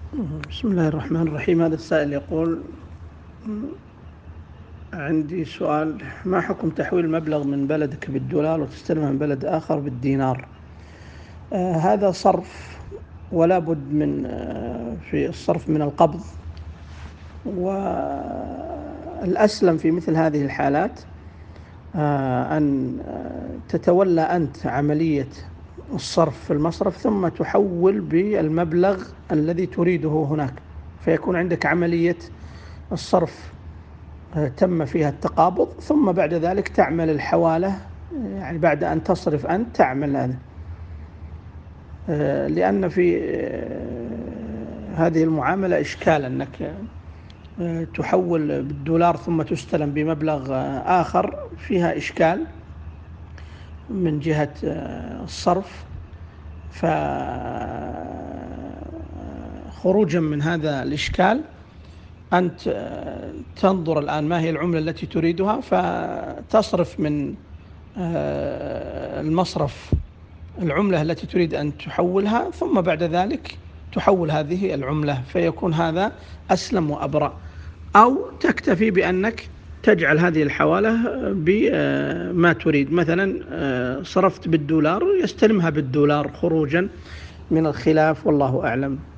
بسم الله الرحمن الرحيم. هذا السائل يقول: عندي سؤال، ما حكم تحويل مبلغ من بلدك بالدولار وتستلمه من بلد آخر بالدينار؟ هذا صرف، ولا بد من في الصرف من القبض، والأسلم في مثل هذه الحالات أن تتولى أنت عملية الصرف في المصرف، ثم تحول بالمبلغ الذي تريده هناك، فيكون عندك عملية الصرف تم فيها التقابض، ثم بعد ذلك تعمل الحوالة، يعني بعد أن تصرف أنت تعمل هذا، لأن في هذه المعاملة إشكال أنك تحول بالدولار ثم تستلم بمبلغ آخر، فيها إشكال من جهة الصرف. فخروجا من هذا الإشكال أنت تنظر الآن ما هي العملة التي تريدها، فتصرف من المصرف العملة التي تريد أن تحولها، ثم بعد ذلك تحول هذه العملة، فيكون هذا أسلم وأبرأ. أو تكتفي بأنك تجعل هذه الحوالة بما تريد، مثلا صرفت بالدولار يستلمها بالدولار خروجا من الخلاف، والله أعلم.